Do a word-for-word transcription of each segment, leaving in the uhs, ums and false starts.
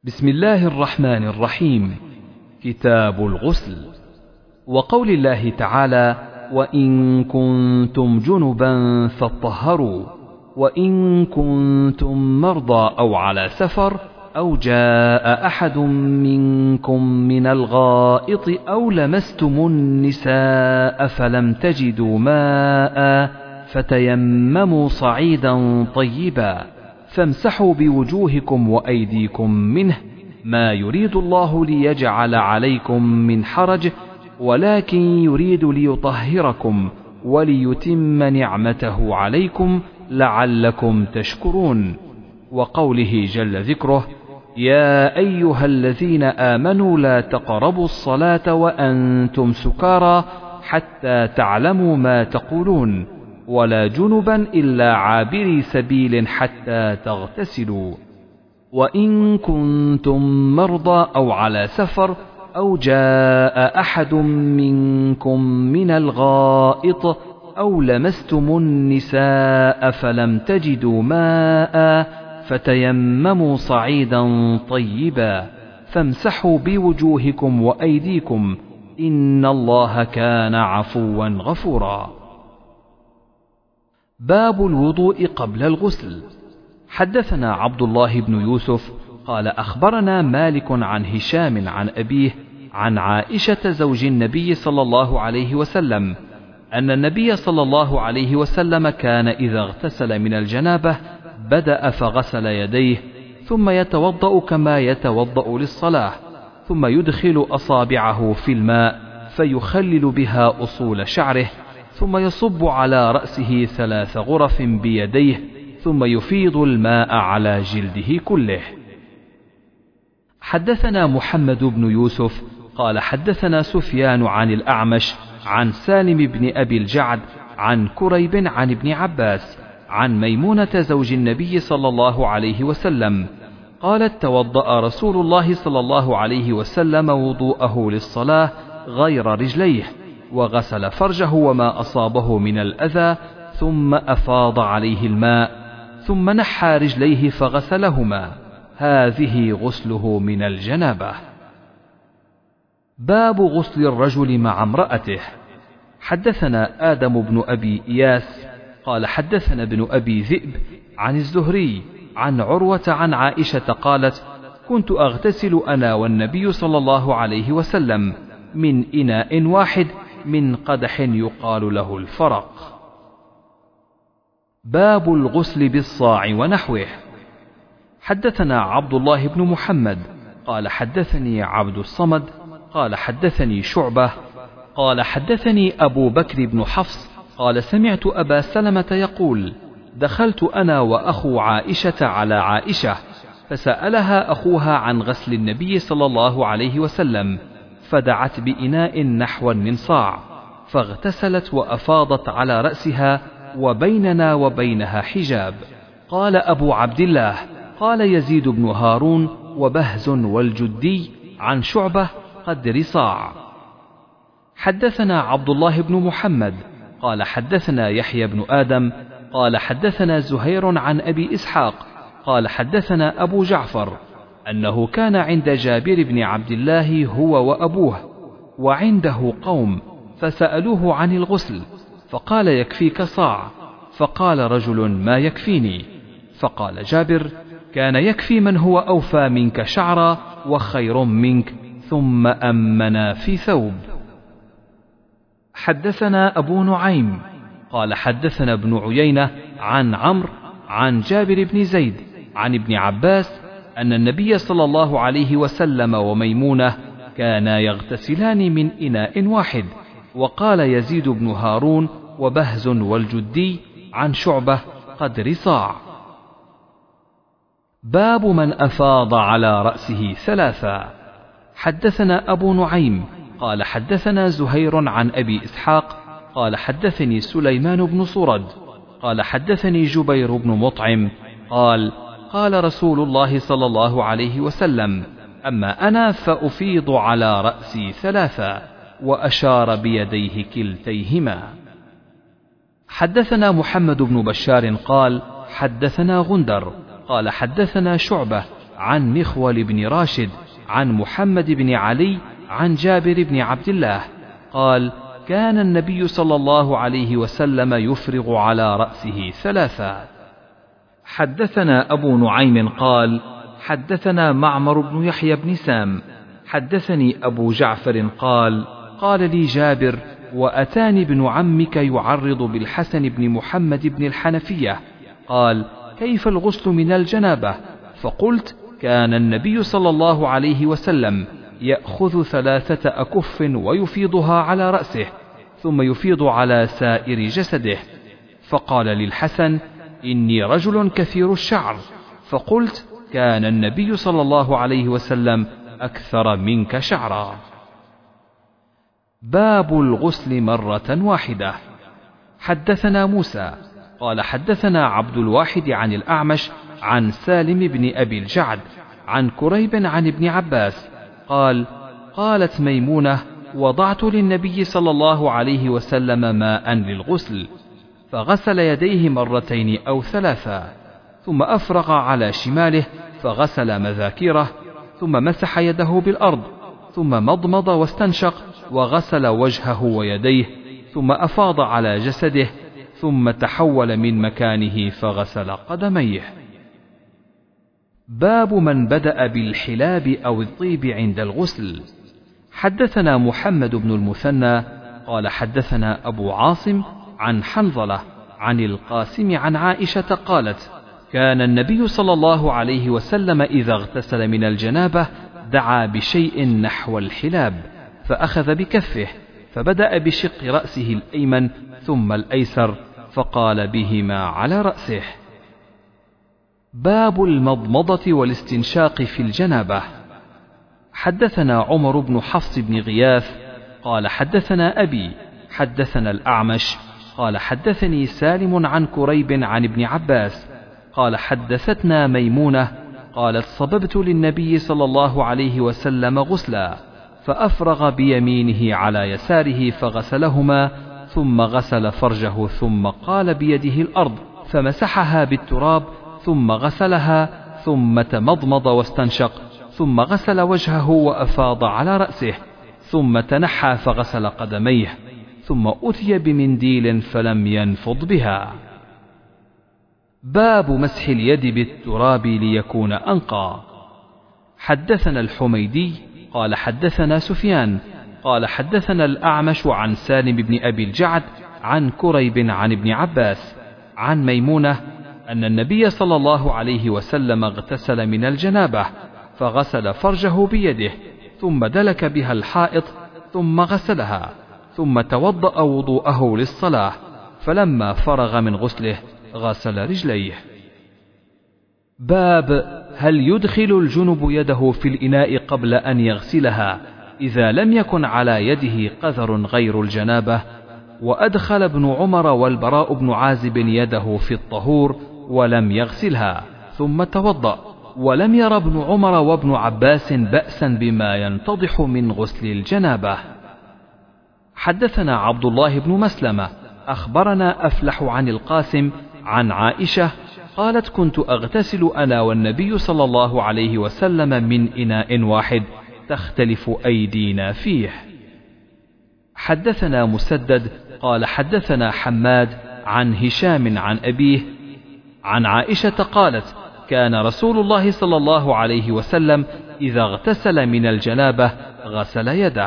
بسم الله الرحمن الرحيم. كتاب الغسل. وقول الله تعالى: وإن كنتم جنبا فاطهروا، وإن كنتم مرضى أو على سفر أو جاء أحد منكم من الغائط أو لمستم النساء فلم تجدوا ماء فتيمموا صعيدا طيبا فامسحوا بوجوهكم وأيديكم منه، ما يريد الله ليجعل عليكم من حرج، ولكن يريد ليطهركم وليتم نعمته عليكم لعلكم تشكرون. وقوله جل ذكره: يا أيها الذين آمنوا لا تقربوا الصلاة وأنتم سكارى حتى تعلموا ما تقولون، ولا جنبا إلا عابري سبيل حتى تغتسلوا، وإن كنتم مرضى أو على سفر أو جاء أحد منكم من الغائط أو لمستم النساء فلم تجدوا ماء فتيمموا صعيدا طيبا فامسحوا بوجوهكم وأيديكم، إن الله كان عفوا غفورا. باب الوضوء قبل الغسل. حدثنا عبد الله بن يوسف قال أخبرنا مالك عن هشام عن أبيه عن عائشة زوج النبي صلى الله عليه وسلم أن النبي صلى الله عليه وسلم كان إذا اغتسل من الجنابة بدأ فغسل يديه ثم يتوضأ كما يتوضأ للصلاة، ثم يدخل أصابعه في الماء فيخلل بها أصول شعره، ثم يصب على رأسه ثلاث غرف بيديه، ثم يفيض الماء على جلده كله. حدثنا محمد بن يوسف قال حدثنا سفيان عن الأعمش عن سالم بن أبي الجعد عن كريب عن ابن عباس عن ميمونة زوج النبي صلى الله عليه وسلم قالت: توضأ رسول الله صلى الله عليه وسلم وضوءه للصلاة غير رجليه، وغسل فرجه وما أصابه من الأذى، ثم أفاض عليه الماء، ثم نحى رجليه فغسلهما، هذه غسله من الجنابة. باب غسل الرجل مع امرأته. حدثنا آدم بن أبي إياس قال حدثنا ابن أبي ذئب عن الزهري عن عروة عن عائشة قالت: كنت أغتسل أنا والنبي صلى الله عليه وسلم من إناء واحد من قدح يقال له الفرق. باب الغسل بالصاع ونحوه. حدثنا عبد الله بن محمد قال حدثني عبد الصمد قال حدثني شعبة قال حدثني أبو بكر بن حفص قال سمعت أبا سلمة يقول: دخلت أنا وأخو عائشة على عائشة فسألها أخوها عن غسل النبي صلى الله عليه وسلم، فدعت بإناء نحو من صاع، فاغتسلت وأفاضت على رأسها وبيننا وبينها حجاب. قال أبو عبد الله: قال يزيد بن هارون وبهز والجدي عن شعبة قدر صاع. حدثنا عبد الله بن محمد قال حدثنا يحيى بن آدم قال حدثنا زهير عن أبي إسحاق قال حدثنا أبو جعفر أنه كان عند جابر بن عبد الله هو وأبوه وعنده قوم، فسألوه عن الغسل فقال: يكفيك صاع. فقال رجل: ما يكفيني؟ فقال جابر: كان يكفي من هو أوفى منك شعرا وخير منك، ثم أمنا في ثوب. حدثنا أبو نعيم قال حدثنا ابن عيينة عن عمرو عن جابر بن زيد عن ابن عباس أن النبي صلى الله عليه وسلم وميمونة كانا يغتسلان من إناء واحد. وقال يزيد بن هارون وبهز والجدي عن شعبة قدر صاع. باب من أفاض على رأسه ثلاثا. حدثنا أبو نعيم قال حدثنا زهير عن أبي إسحاق قال حدثني سليمان بن صرد قال حدثني جبير بن مطعم قال: قال رسول الله صلى الله عليه وسلم: أما أنا فأفيض على رأسي ثلاثا، وأشار بيديه كلتيهما. حدثنا محمد بن بشار قال حدثنا غندر قال حدثنا شعبة عن مخول بن راشد عن محمد بن علي عن جابر بن عبد الله قال: كان النبي صلى الله عليه وسلم يفرغ على رأسه ثلاثا. حدثنا أبو نعيم قال: حدثنا معمر بن يحيى بن سام حدثني أبو جعفر قال: قال لي جابر: وأتاني ابن عمك يعرض بالحسن بن محمد بن الحنفية، قال: كيف الغسل من الجنابة؟ فقلت: كان النبي صلى الله عليه وسلم يأخذ ثلاثة أكف ويفيضها على رأسه ثم يفيض على سائر جسده. فقال للحسن: إني رجل كثير الشعر. فقلت: كان النبي صلى الله عليه وسلم أكثر منك شعرا. باب الغسل مرة واحدة. حدثنا موسى قال حدثنا عبد الواحد عن الأعمش عن سالم بن أبي الجعد عن كريب عن ابن عباس قال: قالت ميمونة: وضعت للنبي صلى الله عليه وسلم ماء للغسل، فغسل يديه مرتين أو ثلاثا، ثم أفرغ على شماله فغسل مذاكيره، ثم مسح يده بالأرض، ثم مضمض واستنشق، وغسل وجهه ويديه، ثم أفاض على جسده، ثم تحول من مكانه فغسل قدميه. باب من بدأ بالحلاب أو الطيب عند الغسل. حدثنا محمد بن المثنى قال حدثنا أبو عاصم عن حنظلة عن القاسم عن عائشة قالت: كان النبي صلى الله عليه وسلم إذا اغتسل من الجنابة دعا بشيء نحو الحلاب، فأخذ بكفه فبدأ بشق رأسه الأيمن ثم الأيسر، فقال بهما على رأسه. باب المضمضة والاستنشاق في الجنابة. حدثنا عمر بن حفص بن غياث قال حدثنا أبي حدثنا الأعمش قال حدثني سالم عن كريب عن ابن عباس قال: حدثتنا ميمونة قالت: صببت للنبي صلى الله عليه وسلم غسلا، فأفرغ بيمينه على يساره فغسلهما، ثم غسل فرجه، ثم قال بيده الأرض فمسحها بالتراب، ثم غسلها، ثم تمضمض واستنشق، ثم غسل وجهه وأفاض على رأسه، ثم تنحى فغسل قدميه، ثم أتي بمنديل فلم ينفض بها. باب مسح اليد بالتراب ليكون أنقى. حدثنا الحميدي قال حدثنا سفيان قال حدثنا الأعمش عن سالم بن أبي الجعد عن كريب عن ابن عباس عن ميمونة أن النبي صلى الله عليه وسلم اغتسل من الجنابة، فغسل فرجه بيده، ثم دلك بها الحائط، ثم غسلها، ثم توضأ وضوءه للصلاة، فلما فرغ من غسله غسل رجليه. باب هل يدخل الجنب يده في الإناء قبل أن يغسلها إذا لم يكن على يده قذر غير الجنابة؟ وأدخل ابن عمر والبراء بن عازب يده في الطهور ولم يغسلها ثم توضأ، ولم ير ابن عمر وابن عباس بأسا بما ينتضح من غسل الجنابة. حدثنا عبد الله بن مسلمة أخبرنا أفلح عن القاسم عن عائشة قالت: كنت أغتسل أنا والنبي صلى الله عليه وسلم من إناء واحد تختلف أيدينا فيه. حدثنا مسدد قال حدثنا حماد عن هشام عن أبيه عن عائشة قالت: كان رسول الله صلى الله عليه وسلم إذا اغتسل من الجنابة غسل يده.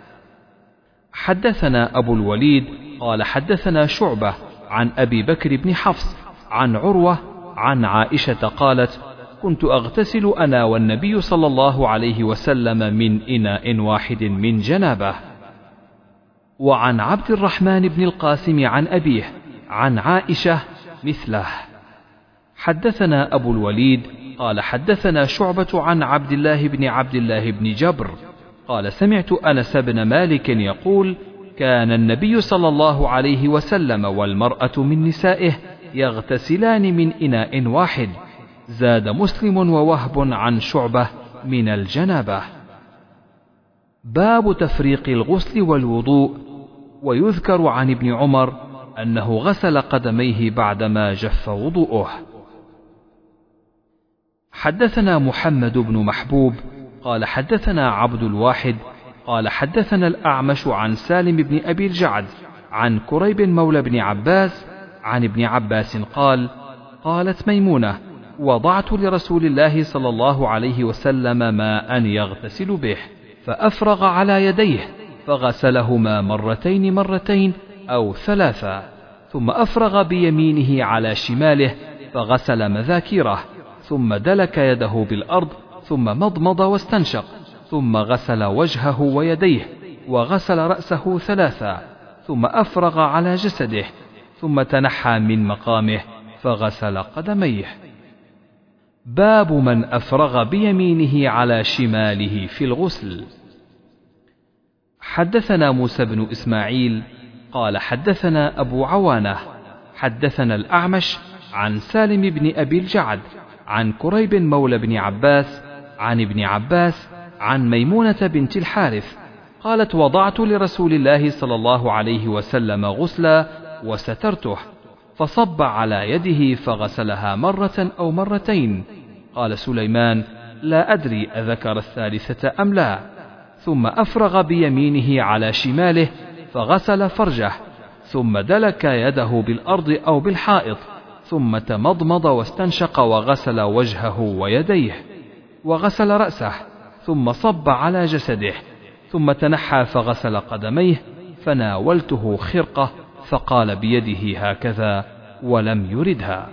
حدثنا أبو الوليد قال حدثنا شعبة عن أبي بكر بن حفص عن عروة عن عائشة قالت: كنت أغتسل أنا والنبي صلى الله عليه وسلم من إناء واحد من جنابه. وعن عبد الرحمن بن القاسم عن أبيه عن عائشة مثله. حدثنا أبو الوليد قال حدثنا شعبة عن عبد الله بن عبد الله بن جبر قال: سمعت أنس بن مالك يقول: كان النبي صلى الله عليه وسلم والمرأة من نسائه يغتسلان من إناء واحد. زاد مسلم ووهب عن شعبة من الجنابة. باب تفريق الغسل والوضوء. ويذكر عن ابن عمر أنه غسل قدميه بعدما جف وضوءه. حدثنا محمد بن محبوب قال حدثنا عبد الواحد قال حدثنا الأعمش عن سالم بن أبي الجعد عن كريب مولى بن عباس عن ابن عباس قال: قالت ميمونة: وضعت لرسول الله صلى الله عليه وسلم ماء يغتسل به، فأفرغ على يديه فغسلهما مرتين مرتين أو ثلاثا، ثم أفرغ بيمينه على شماله فغسل مذاكيره، ثم دلك يده بالأرض، ثم مضمض واستنشق، ثم غسل وجهه ويديه، وغسل رأسه ثلاثا، ثم أفرغ على جسده، ثم تنحى من مقامه فغسل قدميه. باب من أفرغ بيمينه على شماله في الغسل. حدثنا موسى بن إسماعيل قال حدثنا أبو عوانة حدثنا الأعمش عن سالم بن أبي الجعد عن كريب مولى بن عباس عن ابن عباس عن ميمونة بنت الحارث قالت: وضعت لرسول الله صلى الله عليه وسلم غسلا وسترته، فصب على يده فغسلها مرة أو مرتين. قال سليمان: لا أدري أذكر الثالثة أم لا. ثم أفرغ بيمينه على شماله فغسل فرجه، ثم دلك يده بالأرض أو بالحائط، ثم تمضمض واستنشق وغسل وجهه ويديه، وغسل رأسه، ثم صب على جسده، ثم تنحى فغسل قدميه، فناولته خرقة فقال بيده هكذا ولم يردها.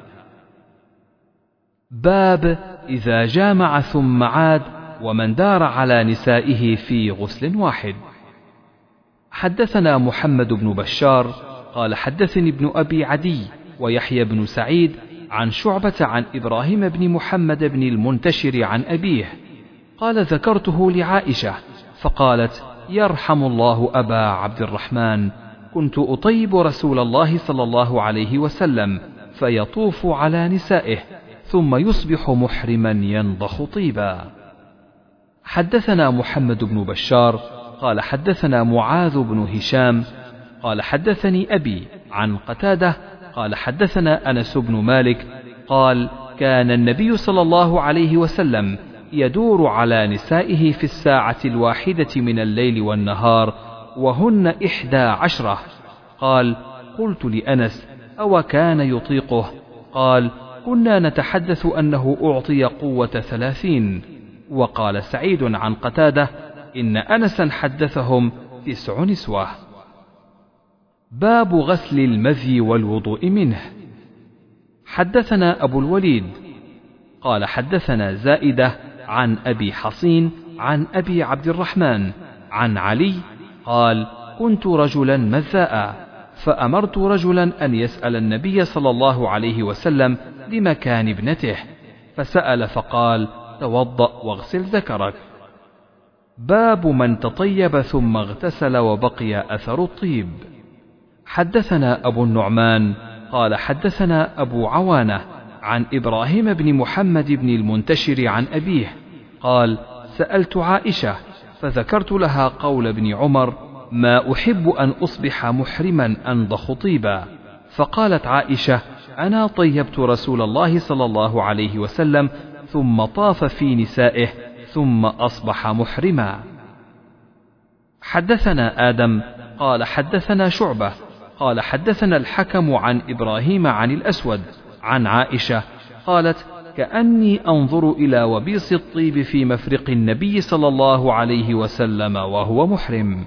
باب إذا جامع ثم عاد ومن دار على نسائه في غسل واحد. حدثنا محمد بن بشار قال حدثني ابن أبي عدي ويحيى بن سعيد عن شعبة عن إبراهيم بن محمد بن المنتشر عن أبيه قال: ذكرته لعائشة فقالت: يرحم الله أبا عبد الرحمن، كنت أطيب رسول الله صلى الله عليه وسلم فيطوف على نسائه ثم يصبح محرما ينضخ طيبا. حدثنا محمد بن بشار قال حدثنا معاذ بن هشام قال حدثني أبي عن قتادة قال حدثنا أنس بن مالك قال: كان النبي صلى الله عليه وسلم يدور على نسائه في الساعة الواحدة من الليل والنهار وهن إحدى عشرة. قال: قلت لأنس: أو كان يطيقه؟ قال: كنا نتحدث أنه أعطي قوة ثلاثين. وقال سعيد عن قتادة: إن أنسا حدثهم تسع نسوة. باب غسل المذي والوضوء منه. حدثنا أبو الوليد قال حدثنا زائدة عن أبي حصين عن أبي عبد الرحمن عن علي قال: كنت رجلا مذاء، فأمرت رجلا أن يسأل النبي صلى الله عليه وسلم لمكان ابنته، فسأل فقال: توضأ واغسل ذكرك. باب من تطيب ثم اغتسل وبقي أثر الطيب. حدثنا أبو النعمان قال حدثنا أبو عوانة عن إبراهيم بن محمد بن المنتشر عن أبيه قال: سألت عائشة فذكرت لها قول ابن عمر: ما أحب أن أصبح محرما أنضخ طيبا. فقالت عائشة: أنا طيبت رسول الله صلى الله عليه وسلم ثم طاف في نسائه ثم أصبح محرما. حدثنا آدم قال حدثنا شعبة قال حدثنا الحكم عن إبراهيم عن الأسود عن عائشة قالت: كأني أنظر إلى وبيص الطيب في مفرق النبي صلى الله عليه وسلم وهو محرم.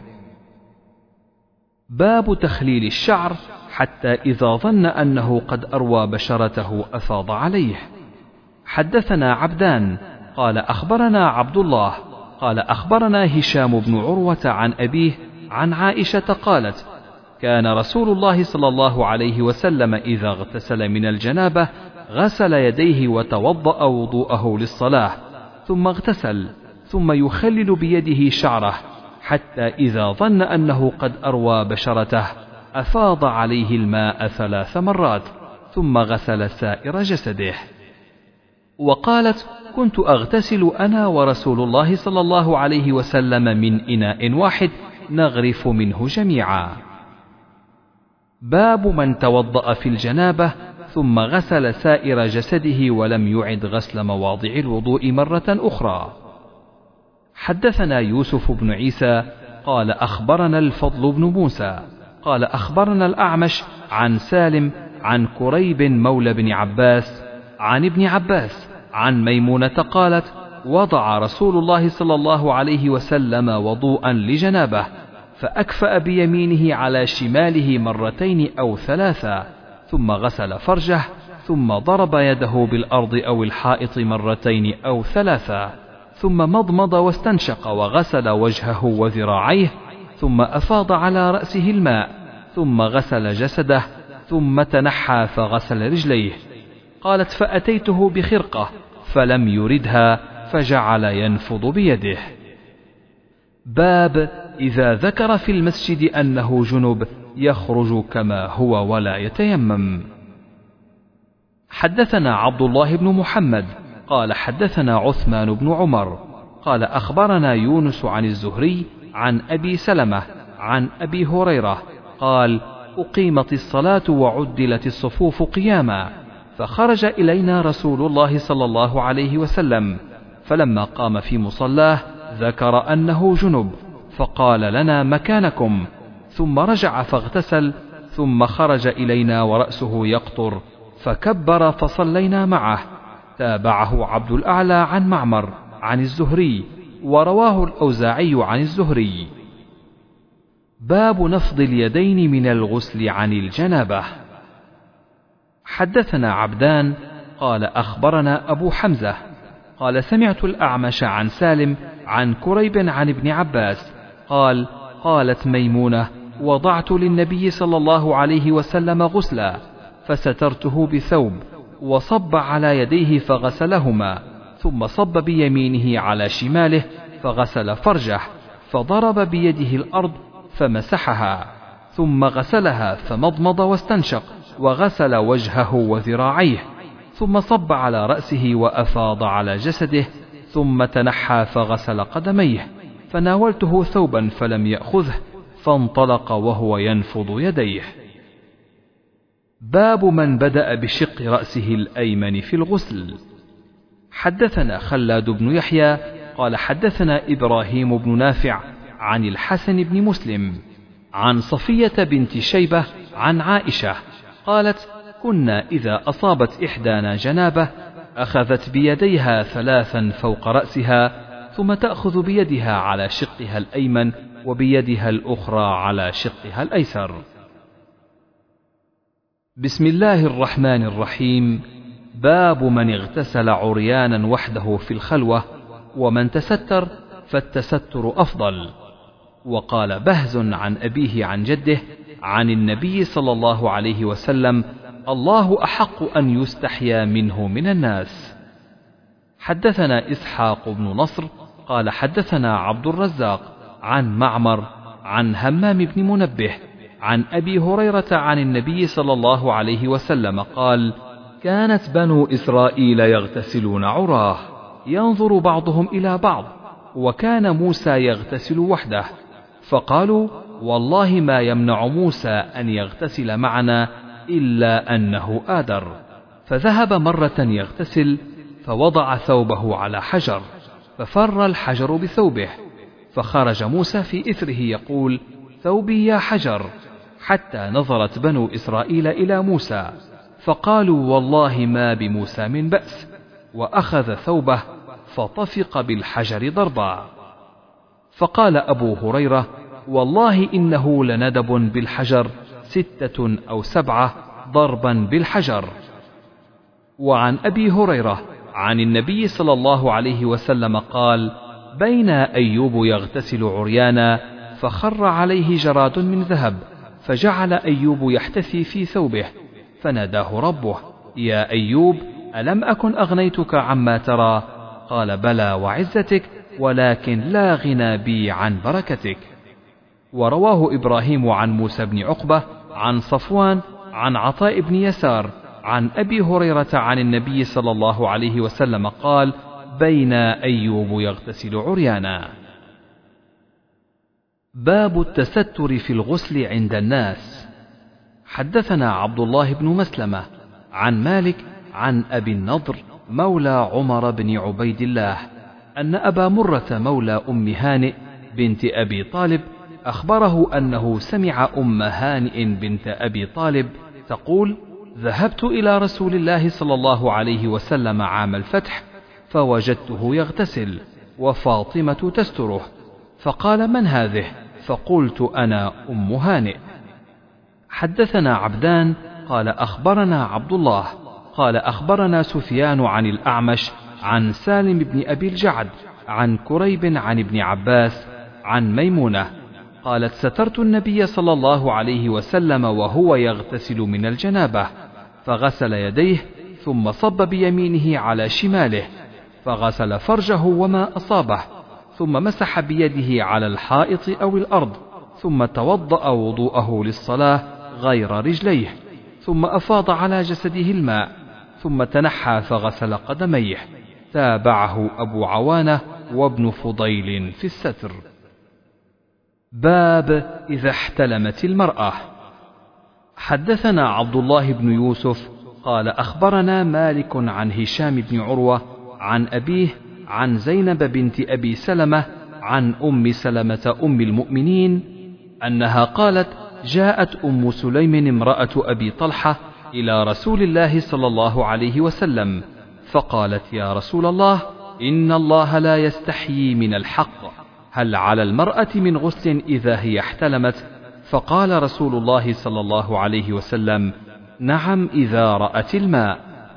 باب تخليل الشعر حتى إذا ظن أنه قد أروى بشرته أفاض عليه. حدثنا عبدان قال أخبرنا عبد الله قال أخبرنا هشام بن عروة عن أبيه عن عائشة قالت: كان رسول الله صلى الله عليه وسلم إذا اغتسل من الجنابة غسل يديه وتوضأ وضوءه للصلاة ثم اغتسل ثم يخلل بيده شعره حتى إذا ظن أنه قد أروى بشرته أفاض عليه الماء ثلاث مرات ثم غسل سائر جسده. وقالت: كنت أغتسل أنا ورسول الله صلى الله عليه وسلم من إناء واحد نغرف منه جميعا. باب من توضأ في الجنابة ثم غسل سائر جسده ولم يعد غسل مواضع الوضوء مرة أخرى. حدثنا يوسف بن عيسى قال أخبرنا الفضل بن موسى قال أخبرنا الأعمش عن سالم عن كريب مولى بن عباس عن ابن عباس عن ميمونة قالت وضع رسول الله صلى الله عليه وسلم وضوءا لجنابه فأكفأ بيمينه على شماله مرتين أو ثلاثا ثم غسل فرجه ثم ضرب يده بالأرض أو الحائط مرتين أو ثلاثا ثم مضمض واستنشق وغسل وجهه وذراعيه ثم أفاض على رأسه الماء ثم غسل جسده ثم تنحى فغسل رجليه. قالت فأتيته بخرقة فلم يردها فجعل ينفض بيده. باب إذا ذكر في المسجد أنه جنب يخرج كما هو ولا يتيمم. حدثنا عبد الله بن محمد قال حدثنا عثمان بن عمر قال أخبرنا يونس عن الزهري عن أبي سلمة عن أبي هريرة قال أقيمت الصلاة وعدلت الصفوف قياما فخرج إلينا رسول الله صلى الله عليه وسلم فلما قام في مصلاه ذكر أنه جنب فقال لنا مكانكم ثم رجع فاغتسل ثم خرج إلينا ورأسه يقطر فكبر فصلينا معه. تابعه عبد الأعلى عن معمر عن الزهري ورواه الأوزاعي عن الزهري. باب نفض اليدين من الغسل عن الجنابة. حدثنا عبدان قال أخبرنا أبو حمزة قال سمعت الأعمش عن سالم عن كريب عن ابن عباس قال قالت ميمونة وضعت للنبي صلى الله عليه وسلم غسلا فسترته بثوب وصب على يديه فغسلهما ثم صب بيمينه على شماله فغسل فرجه فضرب بيده الأرض فمسحها ثم غسلها فمضمض واستنشق وغسل وجهه وذراعيه ثم صب على رأسه وأفاض على جسده ثم تنحى فغسل قدميه فناولته ثوبا فلم يأخذه فانطلق وهو ينفض يديه. باب من بدأ بشق رأسه الأيمن في الغسل. حدثنا خلاد بن يحيى قال حدثنا إبراهيم بن نافع عن الحسن بن مسلم عن صفية بنت شيبة عن عائشة قالت كنا إذا أصابت إحدانا جنابة أخذت بيديها ثلاثا فوق رأسها ثم تأخذ بيدها على شقها الأيمن وبيدها الأخرى على شقها الأيسر. بسم الله الرحمن الرحيم. باب من اغتسل عريانا وحده في الخلوة ومن تستر فالتستر أفضل. وقال بهز عن أبيه عن جده عن النبي صلى الله عليه وسلم الله أحق أن يستحيا منه من الناس. حدثنا إسحاق بن نصر قال حدثنا عبد الرزاق عن معمر عن همام بن منبه عن أبي هريرة عن النبي صلى الله عليه وسلم قال كانت بنو إسرائيل يغتسلون عراه ينظر بعضهم إلى بعض وكان موسى يغتسل وحده فقالوا والله ما يمنع موسى أن يغتسل معنا إلا أنه آدر. فذهب مرة يغتسل فوضع ثوبه على حجر ففر الحجر بثوبه فخرج موسى في إثره يقول ثوبي يا حجر حتى نظرت بنو إسرائيل إلى موسى فقالوا والله ما بموسى من بأس وأخذ ثوبه فطفق بالحجر ضربا. فقال أبو هريرة والله إنه لندب بالحجر ستة أو سبعة ضربا بالحجر. وعن أبي هريرة عن النبي صلى الله عليه وسلم قال بين أيوب يغتسل عريانا فخر عليه جراد من ذهب فجعل أيوب يحتثي في ثوبه فناداه ربه يا أيوب ألم أكن أغنيتك عما ترى؟ قال بلى وعزتك ولكن لا غنى بي عن بركتك. ورواه إبراهيم عن موسى بن عقبة عن صفوان عن عطاء بن يسار عن أبي هريرة عن النبي صلى الله عليه وسلم قال بين أيوب يغتسل عريانا. باب التستر في الغسل عند الناس. حدثنا عبد الله بن مسلمة عن مالك عن أبي النضر مولى عمر بن عبيد الله أن أبا مرة مولى أم هانئ بنت أبي طالب أخبره أنه سمع أم هانئ بنت أبي طالب تقول: ذهبت إلى رسول الله صلى الله عليه وسلم عام الفتح فوجدته يغتسل وفاطمة تستره، فقال: من هذه؟ فقلت: أنا أم هانئ. حدثنا عبدان قال أخبرنا عبد الله قال أخبرنا سفيان عن الأعمش عن سالم بن أبي الجعد عن كريب عن ابن عباس عن ميمونة قالت: سترت النبي صلى الله عليه وسلم وهو يغتسل من الجنابة، فغسل يديه ثم صب بيمينه على شماله، فغسل فرجه وما أصابه، ثم مسح بيده على الحائط أو الأرض، ثم توضأ وضوءه للصلاة غير رجليه، ثم أفاض على جسده الماء، ثم تنحى فغسل قدميه. تابعه أبو عوانة وابن فضيل في الستر. باب إذا احتلمت المرأة. حدثنا عبد الله بن يوسف قال أخبرنا مالك عن هشام بن عروة عن أبيه عن زينب بنت أبي سلمة عن أم سلمة أم المؤمنين أنها قالت: جاءت أم سليم امرأة أبي طلحة إلى رسول الله صلى الله عليه وسلم فقالت: يا رسول الله، إن الله لا يستحيي من الحق، هل على المرأة من غسل إذا هي احتلمت؟ فقال رسول الله صلى الله عليه وسلم: نعم إذا رأت الماء.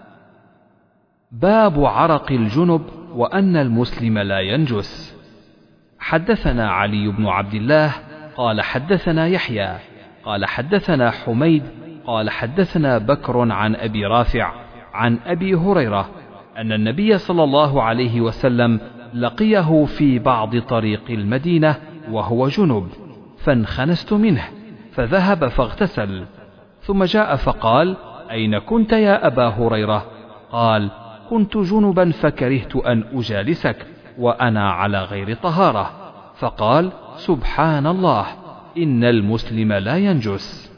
باب عرق الجنب وأن المسلم لا ينجس. حدثنا علي بن عبد الله قال حدثنا يحيى قال حدثنا حميد قال حدثنا بكر عن أبي رافع عن أبي هريرة أن النبي صلى الله عليه وسلم لقيه في بعض طريق المدينة وهو جنب، فانخنست منه فذهب فاغتسل، ثم جاء فقال: أين كنت يا أبا هريرة؟ قال: كنت جنبا فكرهت أن أجالسك وأنا على غير طهارة. فقال: سبحان الله، إن المسلم لا ينجس.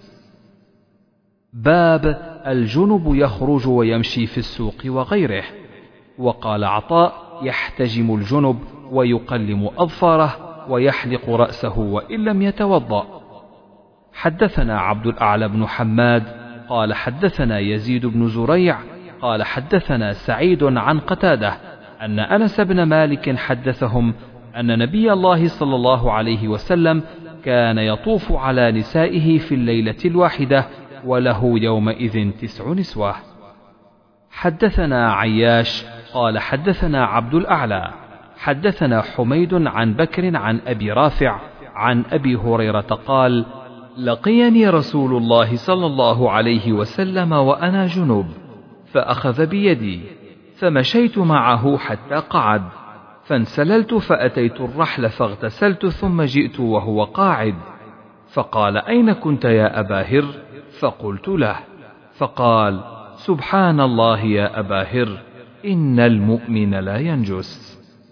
باب الجنب يخرج ويمشي في السوق وغيره. وقال عطاء: يحتجم الجنب ويقلم أظفاره ويحلق رأسه وإن لم يتوضأ. حدثنا عبد الأعلى بن حماد قال حدثنا يزيد بن زريع قال حدثنا سعيد عن قتادة أن أنس بن مالك حدثهم أن نبي الله صلى الله عليه وسلم كان يطوف على نسائه في الليلة الواحدة وله يومئذ تسع نسوة. حدثنا عياش قال حدثنا عبد الأعلى حدثنا حميد عن بكر عن أبي رافع عن أبي هريرة قال: لقيني رسول الله صلى الله عليه وسلم وأنا جنب، فأخذ بيدي فمشيت معه حتى قعد، فانسللت فأتيت الرحل فاغتسلت ثم جئت وهو قاعد، فقال: أين كنت يا أبا هر؟ فقلت له، فقال: سبحان الله يا أبا هر، إن المؤمن لا ينجس.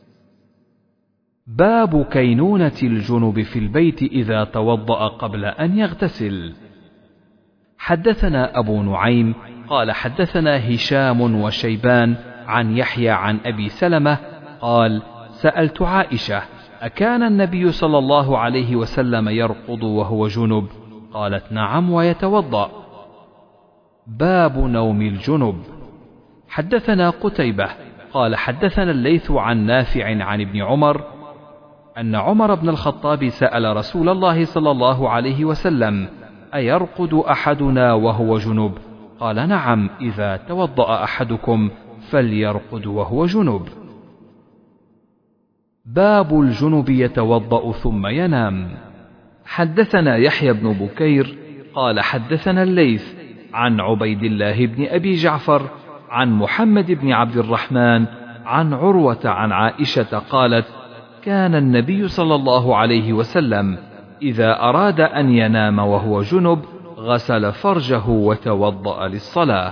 باب كينونة الجنب في البيت إذا توضأ قبل أن يغتسل. حدثنا أبو نعيم قال حدثنا هشام وشيبان عن يحيى عن أبي سلمة قال: سألت عائشة: أكان النبي صلى الله عليه وسلم يرقض وهو جنب؟ قالت: نعم ويتوضأ. باب نوم الجنب. حدثنا قتيبة قال حدثنا الليث عن نافع عن ابن عمر أن عمر بن الخطاب سأل رسول الله صلى الله عليه وسلم: أيرقد أحدنا وهو جنب؟ قال: نعم، إذا توضأ أحدكم فليرقد وهو جنب. باب الجنب يتوضأ ثم ينام. حدثنا يحيى بن بكير قال حدثنا الليث عن عبيد الله بن أبي جعفر عن محمد بن عبد الرحمن عن عروة عن عائشة قالت: كان النبي صلى الله عليه وسلم إذا أراد أن ينام وهو جنب غسل فرجه وتوضأ للصلاة.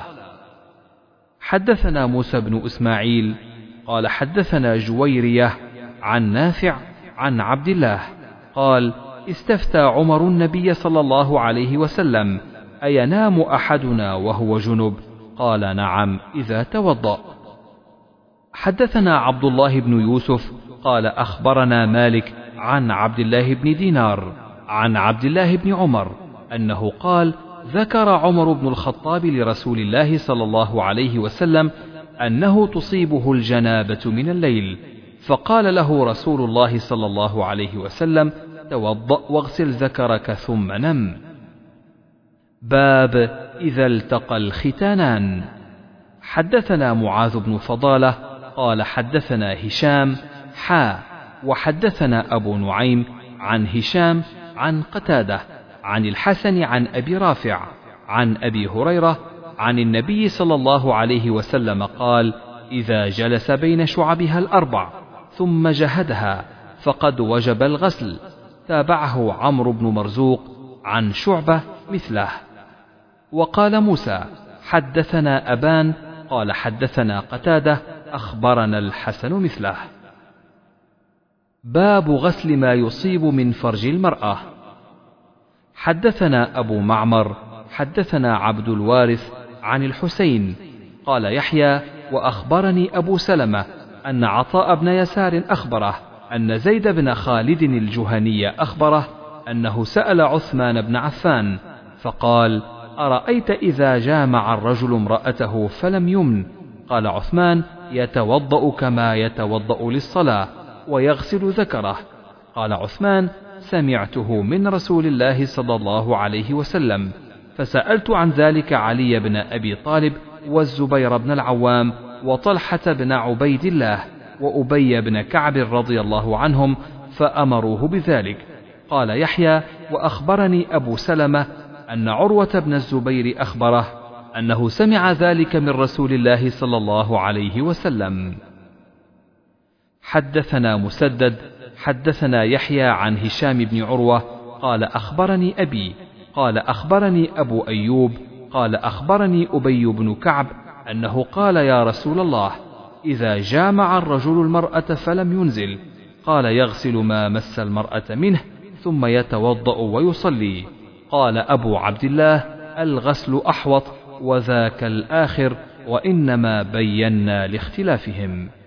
حدثنا موسى بن إسماعيل قال حدثنا جويرية عن نافع عن عبد الله قال: استفتى عمر النبي صلى الله عليه وسلم: أينام أحدنا وهو جنب؟ قال نعم إذا توضأ. حدثنا عبد الله بن يوسف قال أخبرنا مالك عن عبد الله بن دينار عن عبد الله بن عمر أنه قال ذكر عمر بن الخطاب لرسول الله صلى الله عليه وسلم أنه تصيبه الجنابة من الليل، فقال له رسول الله صلى الله عليه وسلم توضأ واغسل ذكرك ثم نم. باب إذا التقى الختانان. حدثنا معاذ بن فضالة قال حدثنا هشام حا وحدثنا أبو نعيم عن هشام عن قتادة عن الحسن عن أبي رافع عن أبي هريرة عن النبي صلى الله عليه وسلم قال إذا جلس بين شعبها الأربع ثم جهدها فقد وجب الغسل. تابعه عمرو بن مرزوق عن شعبة مثله. وقال موسى حدثنا أبان قال حدثنا قتادة أخبرنا الحسن مثله. باب غسل ما يصيب من فرج المرأة. حدثنا أبو معمر حدثنا عبد الوارث عن الحسين قال يحيى وأخبرني أبو سلمة أن عطاء بن يسار أخبره أن زيد بن خالد الجهني أخبره أنه سأل عثمان بن عفان فقال أرأيت إذا جامع الرجل امرأته فلم يمن؟ قال عثمان يتوضأ كما يتوضأ للصلاة ويغسل ذكره. قال عثمان سمعته من رسول الله صلى الله عليه وسلم، فسألت عن ذلك علي بن أبي طالب والزبير بن العوام وطلحة بن عبيد الله وأبي بن كعب رضي الله عنهم فأمروه بذلك. قال يحيى وأخبرني أبو سلمة أن عروة بن الزبير أخبره أنه سمع ذلك من رسول الله صلى الله عليه وسلم. حدثنا مسدد حدثنا يحيى عن هشام بن عروة قال أخبرني أبي قال أخبرني أبو أيوب قال أخبرني أبي بن كعب أنه قال يا رسول الله إذا جامع الرجل المرأة فلم ينزل قال يغسل ما مس المرأة منه ثم يتوضأ ويصلي. قال أبو عبد الله الغسل أحوط وذاك الآخر وإنما بينا لاختلافهم.